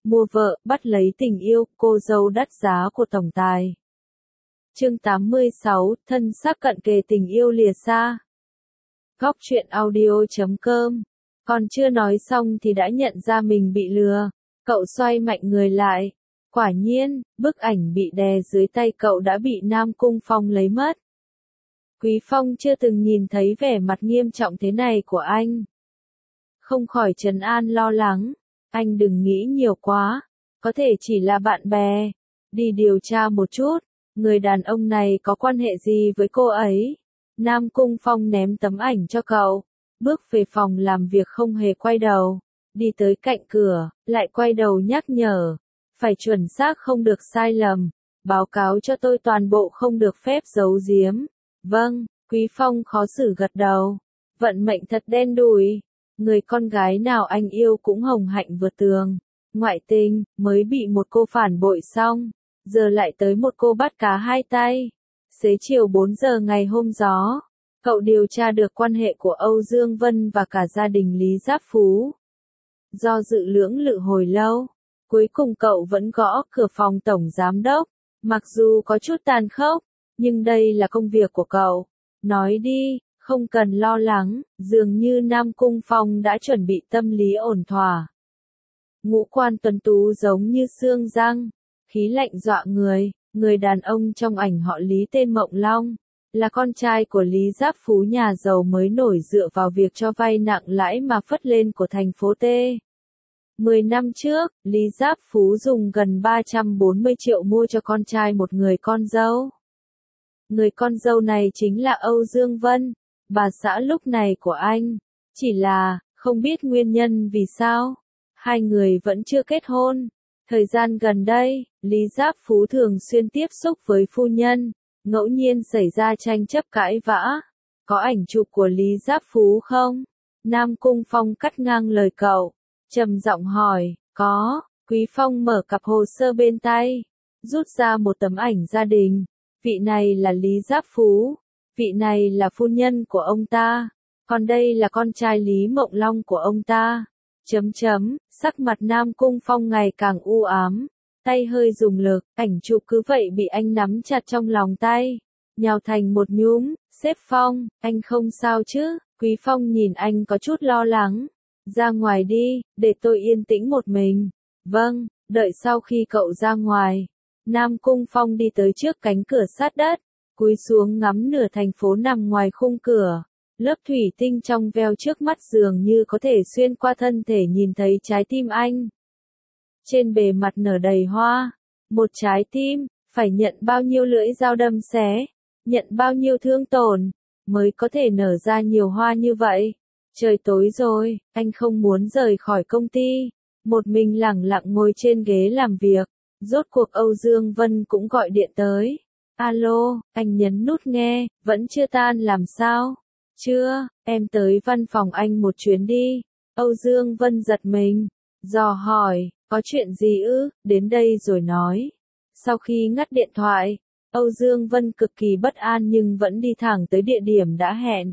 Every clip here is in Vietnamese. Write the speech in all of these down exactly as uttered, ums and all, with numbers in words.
mua vợ, bắt lấy tình yêu, cô dâu đắt giá của tổng tài. Chương tám mươi sáu, thân xác cận kề tình yêu lìa xa. Góc truyện audio chấm com. Còn chưa nói xong thì đã nhận ra mình bị lừa. Cậu xoay mạnh người lại. Quả nhiên, bức ảnh bị đè dưới tay cậu đã bị Nam Cung Phong lấy mất. Quý Phong chưa từng nhìn thấy vẻ mặt nghiêm trọng thế này của anh. Không khỏi trấn an lo lắng. Anh đừng nghĩ nhiều quá. Có thể chỉ là bạn bè. Đi điều tra một chút. Người đàn ông này có quan hệ gì với cô ấy? Nam Cung Phong ném tấm ảnh cho cậu. Bước về phòng làm việc không hề quay đầu. Đi tới cạnh cửa, lại quay đầu nhắc nhở. Phải chuẩn xác không được sai lầm. Báo cáo cho tôi toàn bộ không được phép giấu giếm. Vâng, Quý Phong khó xử gật đầu. Vận mệnh thật đen đủi. Người con gái nào anh yêu cũng hồng hạnh vượt tường. Ngoại tình, mới bị một cô phản bội xong. Giờ lại tới một cô bắt cá hai tay. Xế chiều bốn giờ ngày hôm đó, cậu điều tra được quan hệ của Âu Dương Vân và cả gia đình Lý Giáp Phú. Do dự lưỡng lự hồi lâu, cuối cùng cậu vẫn gõ cửa phòng tổng giám đốc. Mặc dù có chút tàn khốc, nhưng đây là công việc của cậu. Nói đi, không cần lo lắng, dường như Nam Cung Phong đã chuẩn bị tâm lý ổn thỏa. Ngũ quan tuấn tú giống như xương răng, khí lạnh dọa người. Người đàn ông trong ảnh họ Lý tên Mộng Long, là con trai của Lý Giáp Phú nhà giàu mới nổi dựa vào việc cho vay nặng lãi mà phất lên của thành phố T. Mười năm trước, Lý Giáp Phú dùng gần ba trăm bốn mươi triệu mua cho con trai một người con dâu. Người con dâu này chính là Âu Dương Vân, bà xã lúc này của anh. Chỉ là, không biết nguyên nhân vì sao, hai người vẫn chưa kết hôn. Thời gian gần đây, Lý Giáp Phú thường xuyên tiếp xúc với phu nhân, ngẫu nhiên xảy ra tranh chấp cãi vã. Có ảnh chụp của Lý Giáp Phú không? Nam Cung Phong cắt ngang lời cậu, trầm giọng hỏi, có. Quý Phong mở cặp hồ sơ bên tay, rút ra một tấm ảnh gia đình. Vị này là Lý Giáp Phú, vị này là phu nhân của ông ta, còn đây là con trai Lý Mộng Long của ông ta. Chấm chấm, sắc mặt Nam Cung Phong ngày càng u ám, tay hơi dùng lực, ảnh chụp cứ vậy bị anh nắm chặt trong lòng tay, nhào thành một nhúm. Sếp Phong, anh không sao chứ? Quý Phong nhìn anh có chút lo lắng. Ra ngoài đi, để tôi yên tĩnh một mình. Vâng, đợi sau khi cậu ra ngoài. Nam Cung Phong đi tới trước cánh cửa sát đất, cúi xuống ngắm nửa thành phố nằm ngoài khung cửa. Lớp thủy tinh trong veo trước mắt dường như có thể xuyên qua thân thể nhìn thấy trái tim anh. Trên bề mặt nở đầy hoa. Một trái tim, phải nhận bao nhiêu lưỡi dao đâm xé, nhận bao nhiêu thương tổn, mới có thể nở ra nhiều hoa như vậy. Trời tối rồi, anh không muốn rời khỏi công ty. Một mình lẳng lặng ngồi trên ghế làm việc. Rốt cuộc Âu Dương Vân cũng gọi điện tới. Alo, anh nhấn nút nghe, vẫn chưa tan làm sao? Chưa, em tới văn phòng anh một chuyến đi. Âu Dương Vân giật mình, dò hỏi, có chuyện gì ư? Đến đây rồi nói. Sau khi ngắt điện thoại, Âu Dương Vân cực kỳ bất an nhưng vẫn đi thẳng tới địa điểm đã hẹn.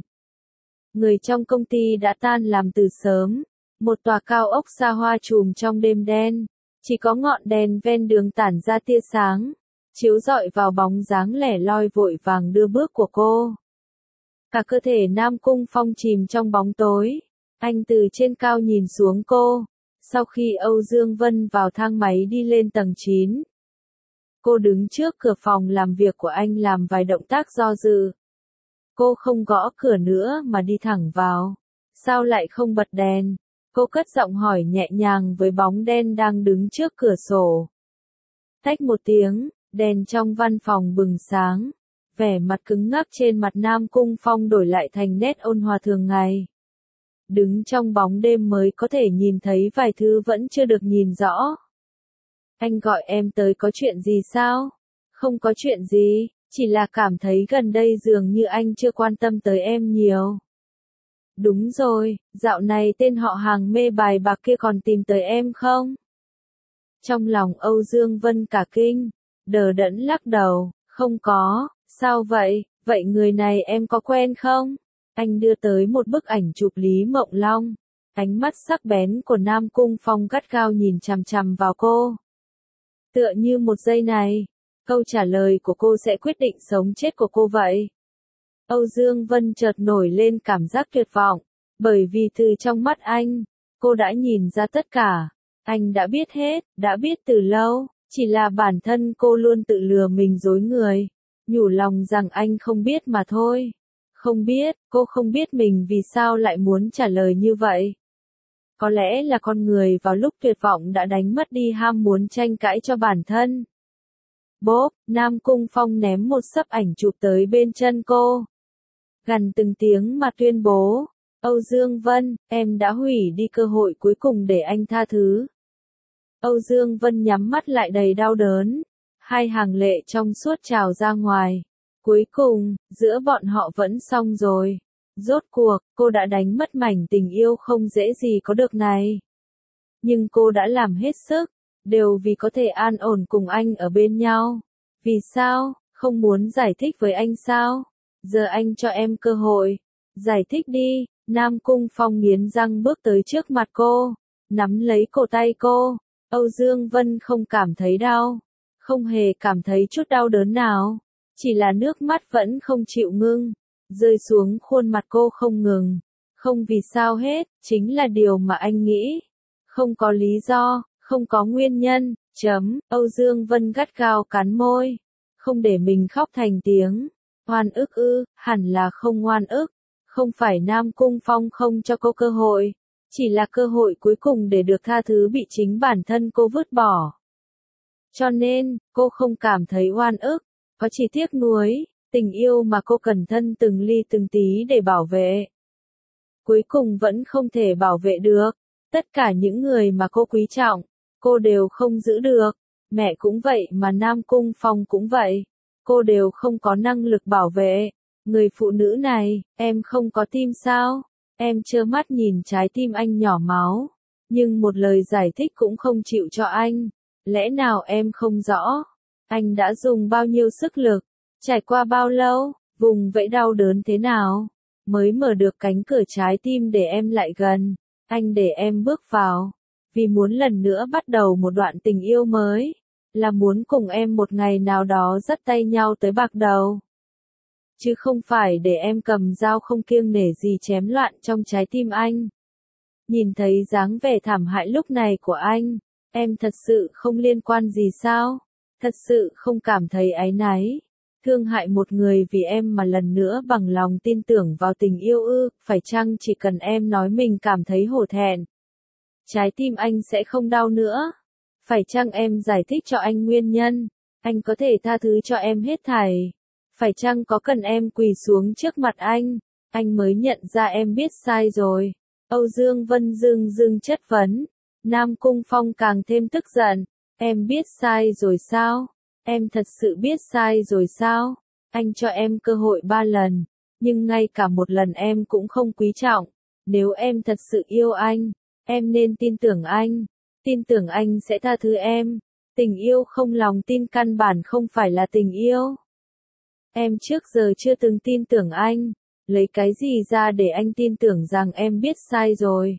Người trong công ty đã tan làm từ sớm. Một tòa cao ốc xa hoa trùm trong đêm đen. Chỉ có ngọn đèn ven đường tản ra tia sáng, chiếu rọi vào bóng dáng lẻ loi vội vàng đưa bước của cô. Cả cơ thể Nam Cung Phong chìm trong bóng tối. Anh từ trên cao nhìn xuống cô. Sau khi Âu Dương Vân vào thang máy đi lên tầng chín, cô đứng trước cửa phòng làm việc của anh làm vài động tác do dự. Cô không gõ cửa nữa mà đi thẳng vào. Sao lại không bật đèn? Cô cất giọng hỏi nhẹ nhàng với bóng đen đang đứng trước cửa sổ. Tách một tiếng, đèn trong văn phòng bừng sáng. Vẻ mặt cứng ngắc trên mặt Nam Cung Phong đổi lại thành nét ôn hòa thường ngày. Đứng trong bóng đêm mới có thể nhìn thấy vài thứ vẫn chưa được nhìn rõ. Anh gọi em tới có chuyện gì sao? Không có chuyện gì, chỉ là cảm thấy gần đây dường như anh chưa quan tâm tới em nhiều. Đúng rồi, dạo này tên họ hàng mê bài bạc kia còn tìm tới em không? Trong lòng Âu Dương Vân cả kinh, đờ đẫn lắc đầu, không có. Sao vậy, vậy người này em có quen không? Anh đưa tới một bức ảnh chụp Lý Mộng Long. Ánh mắt sắc bén của Nam Cung Phong gắt gao nhìn chằm chằm vào cô. Tựa như một giây này, câu trả lời của cô sẽ quyết định sống chết của cô vậy. Âu Dương Vân chợt nổi lên cảm giác tuyệt vọng, bởi vì từ trong mắt anh, cô đã nhìn ra tất cả. Anh đã biết hết, đã biết từ lâu, chỉ là bản thân cô luôn tự lừa mình dối người, nhủ lòng rằng anh không biết mà thôi. Không biết, cô không biết mình vì sao lại muốn trả lời như vậy. Có lẽ là con người vào lúc tuyệt vọng đã đánh mất đi ham muốn tranh cãi cho bản thân. Bốp, Nam Cung Phong ném một sấp ảnh chụp tới bên chân cô. Gằn từng tiếng mà tuyên bố, Âu Dương Vân, em đã hủy đi cơ hội cuối cùng để anh tha thứ. Âu Dương Vân nhắm mắt lại đầy đau đớn, hai hàng lệ trong suốt trào ra ngoài. Cuối cùng, giữa bọn họ vẫn xong rồi. Rốt cuộc, cô đã đánh mất mảnh tình yêu không dễ gì có được này. Nhưng cô đã làm hết sức, đều vì có thể an ổn cùng anh ở bên nhau. Vì sao, không muốn giải thích với anh sao? Giờ anh cho em cơ hội. Giải thích đi, Nam Cung Phong nghiến răng bước tới trước mặt cô, nắm lấy cổ tay cô. Âu Dương Vân không cảm thấy đau, không hề cảm thấy chút đau đớn nào, chỉ là nước mắt vẫn không chịu ngưng, rơi xuống khuôn mặt cô không ngừng. Không vì sao hết, chính là điều mà anh nghĩ. Không có lý do, không có nguyên nhân, chấm, Âu Dương Vân gắt gao cắn môi, không để mình khóc thành tiếng. Oan ức ư, hẳn là không oan ức, không phải Nam Cung Phong không cho cô cơ hội, chỉ là cơ hội cuối cùng để được tha thứ bị chính bản thân cô vứt bỏ. Cho nên, cô không cảm thấy oan ức, có chỉ tiếc nuối, tình yêu mà cô cẩn thận từng ly từng tí để bảo vệ. Cuối cùng vẫn không thể bảo vệ được, tất cả những người mà cô quý trọng, cô đều không giữ được, mẹ cũng vậy mà Nam Cung Phong cũng vậy, cô đều không có năng lực bảo vệ. Người phụ nữ này, em không có tim sao? Em trơ mắt nhìn trái tim anh nhỏ máu, nhưng một lời giải thích cũng không chịu cho anh. Lẽ nào em không rõ? Anh đã dùng bao nhiêu sức lực, trải qua bao lâu, vùng vẫy đau đớn thế nào, mới mở được cánh cửa trái tim để em lại gần. Anh để em bước vào, vì muốn lần nữa bắt đầu một đoạn tình yêu mới, là muốn cùng em một ngày nào đó dắt tay nhau tới bạc đầu. Chứ không phải để em cầm dao không kiêng nể gì chém loạn trong trái tim anh. Nhìn thấy dáng vẻ thảm hại lúc này của anh, em thật sự không liên quan gì sao? Thật sự không cảm thấy áy náy, thương hại một người vì em mà lần nữa bằng lòng tin tưởng vào tình yêu ư? Phải chăng chỉ cần em nói mình cảm thấy hổ thẹn, trái tim anh sẽ không đau nữa? Phải chăng em giải thích cho anh nguyên nhân, anh có thể tha thứ cho em hết thảy? Phải chăng có cần em quỳ xuống trước mặt anh, anh mới nhận ra em biết sai rồi? Âu Dương Vân dưng dưng chất vấn. Nam Cung Phong càng thêm tức giận. Em biết sai rồi sao? Em thật sự biết sai rồi sao? Anh cho em cơ hội ba lần, nhưng ngay cả một lần em cũng không quý trọng. Nếu em thật sự yêu anh, em nên tin tưởng anh. Tin tưởng anh sẽ tha thứ em. Tình yêu không lòng tin căn bản không phải là tình yêu. Em trước giờ chưa từng tin tưởng anh, lấy cái gì ra để anh tin tưởng rằng em biết sai rồi?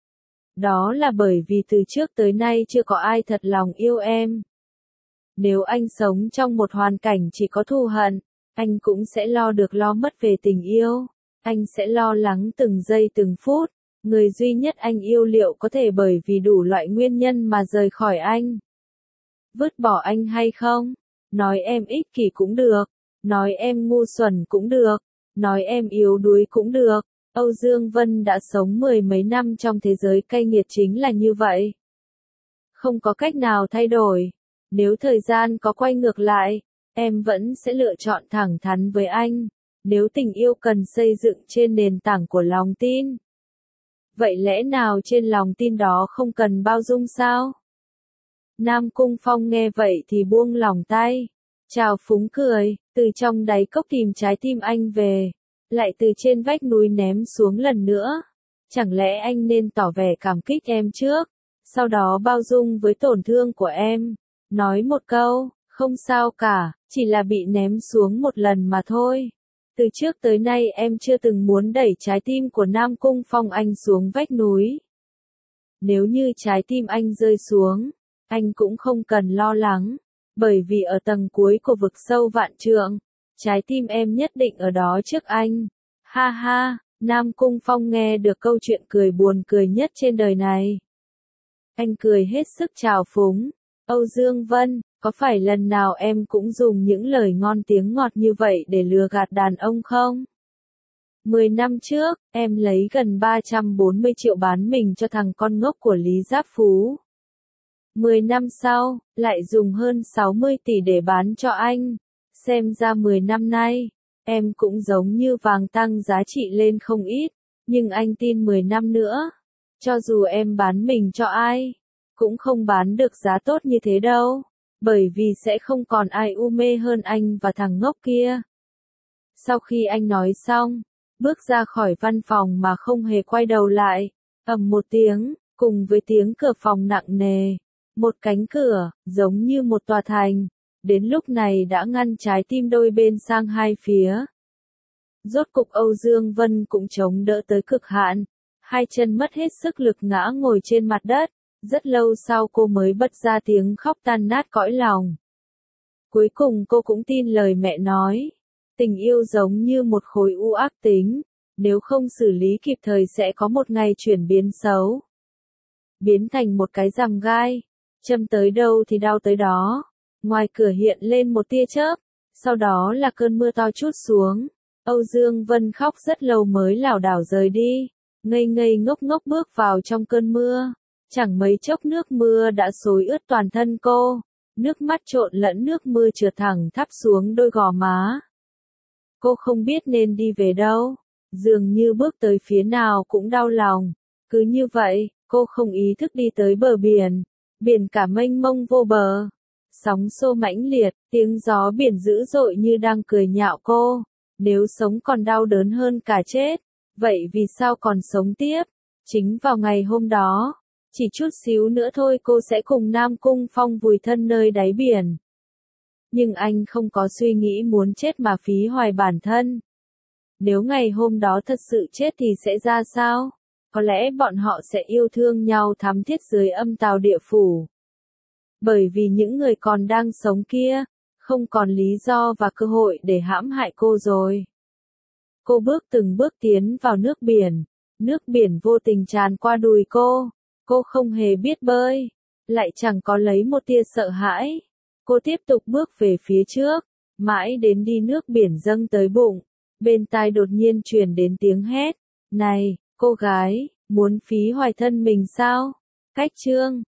Đó là bởi vì từ trước tới nay chưa có ai thật lòng yêu em. Nếu anh sống trong một hoàn cảnh chỉ có thù hận, anh cũng sẽ lo được lo mất về tình yêu. Anh sẽ lo lắng từng giây từng phút, người duy nhất anh yêu liệu có thể bởi vì đủ loại nguyên nhân mà rời khỏi anh. Vứt bỏ anh hay không? Nói em ích kỷ cũng được. Nói em ngu xuẩn cũng được, nói em yếu đuối cũng được. Âu Dương Vân đã sống mười mấy năm trong thế giới cay nghiệt chính là như vậy. Không có cách nào thay đổi. Nếu thời gian có quay ngược lại, em vẫn sẽ lựa chọn thẳng thắn với anh. Nếu tình yêu cần xây dựng trên nền tảng của lòng tin, vậy lẽ nào trên lòng tin đó không cần bao dung sao? Nam Cung Phong nghe vậy thì buông lỏng tay, chào phúng cười, từ trong đáy cốc tìm trái tim anh về, lại từ trên vách núi ném xuống lần nữa. Chẳng lẽ anh nên tỏ vẻ cảm kích em trước, sau đó bao dung với tổn thương của em, nói một câu, không sao cả, chỉ là bị ném xuống một lần mà thôi. Từ trước tới nay em chưa từng muốn đẩy trái tim của Nam Cung Phong anh xuống vách núi. Nếu như trái tim anh rơi xuống, anh cũng không cần lo lắng, bởi vì ở tầng cuối của vực sâu vạn trượng, trái tim em nhất định ở đó trước anh. Ha ha, Nam Cung Phong nghe được câu chuyện cười buồn cười nhất trên đời này. Anh cười hết sức trào phúng. Âu Dương Vân, có phải lần nào em cũng dùng những lời ngon tiếng ngọt như vậy để lừa gạt đàn ông không? Mười năm trước, em lấy gần ba trăm bốn mươi triệu bán mình cho thằng con ngốc của Lý Giáp Phú. Mười năm sau, lại dùng hơn sáu mươi tỷ để bán cho anh. Xem ra mười năm nay, em cũng giống như vàng tăng giá trị lên không ít, nhưng anh tin mười năm nữa, cho dù em bán mình cho ai, cũng không bán được giá tốt như thế đâu, bởi vì sẽ không còn ai u mê hơn anh và thằng ngốc kia. Sau khi anh nói xong, bước ra khỏi văn phòng mà không hề quay đầu lại, ầm một tiếng, cùng với tiếng cửa phòng nặng nề, một cánh cửa, giống như một tòa thành, đến lúc này đã ngăn trái tim đôi bên sang hai phía. Rốt cục Âu Dương Vân cũng chống đỡ tới cực hạn, hai chân mất hết sức lực ngã ngồi trên mặt đất, rất lâu sau cô mới bật ra tiếng khóc tan nát cõi lòng. Cuối cùng cô cũng tin lời mẹ nói, tình yêu giống như một khối u ác tính, nếu không xử lý kịp thời sẽ có một ngày chuyển biến xấu. Biến thành một cái rằm gai, châm tới đâu thì đau tới đó. Ngoài cửa hiện lên một tia chớp, sau đó là cơn mưa to trút xuống. Âu Dương Vân khóc rất lâu mới lảo đảo rời đi, ngây ngây ngốc ngốc bước vào trong cơn mưa. Chẳng mấy chốc nước mưa đã xối ướt toàn thân cô, nước mắt trộn lẫn nước mưa trượt thẳng thắp xuống đôi gò má. Cô không biết nên đi về đâu, dường như bước tới phía nào cũng đau lòng. Cứ như vậy, cô không ý thức đi tới bờ biển, biển cả mênh mông vô bờ. Sóng xô mãnh liệt, tiếng gió biển dữ dội như đang cười nhạo cô. Nếu sống còn đau đớn hơn cả chết, vậy vì sao còn sống tiếp? Chính vào ngày hôm đó, chỉ chút xíu nữa thôi cô sẽ cùng Nam Cung Phong vùi thân nơi đáy biển. Nhưng anh không có suy nghĩ muốn chết mà phí hoài bản thân. Nếu ngày hôm đó thật sự chết thì sẽ ra sao? Có lẽ bọn họ sẽ yêu thương nhau thắm thiết dưới âm tào địa phủ. Bởi vì những người còn đang sống kia, không còn lý do và cơ hội để hãm hại cô rồi. Cô bước từng bước tiến vào nước biển, nước biển vô tình tràn qua đùi cô, cô không hề biết bơi, lại chẳng có lấy một tia sợ hãi. Cô tiếp tục bước về phía trước, mãi đến đi nước biển dâng tới bụng, bên tai đột nhiên truyền đến tiếng hét, này, cô gái, muốn phí hoài thân mình sao? Cách chương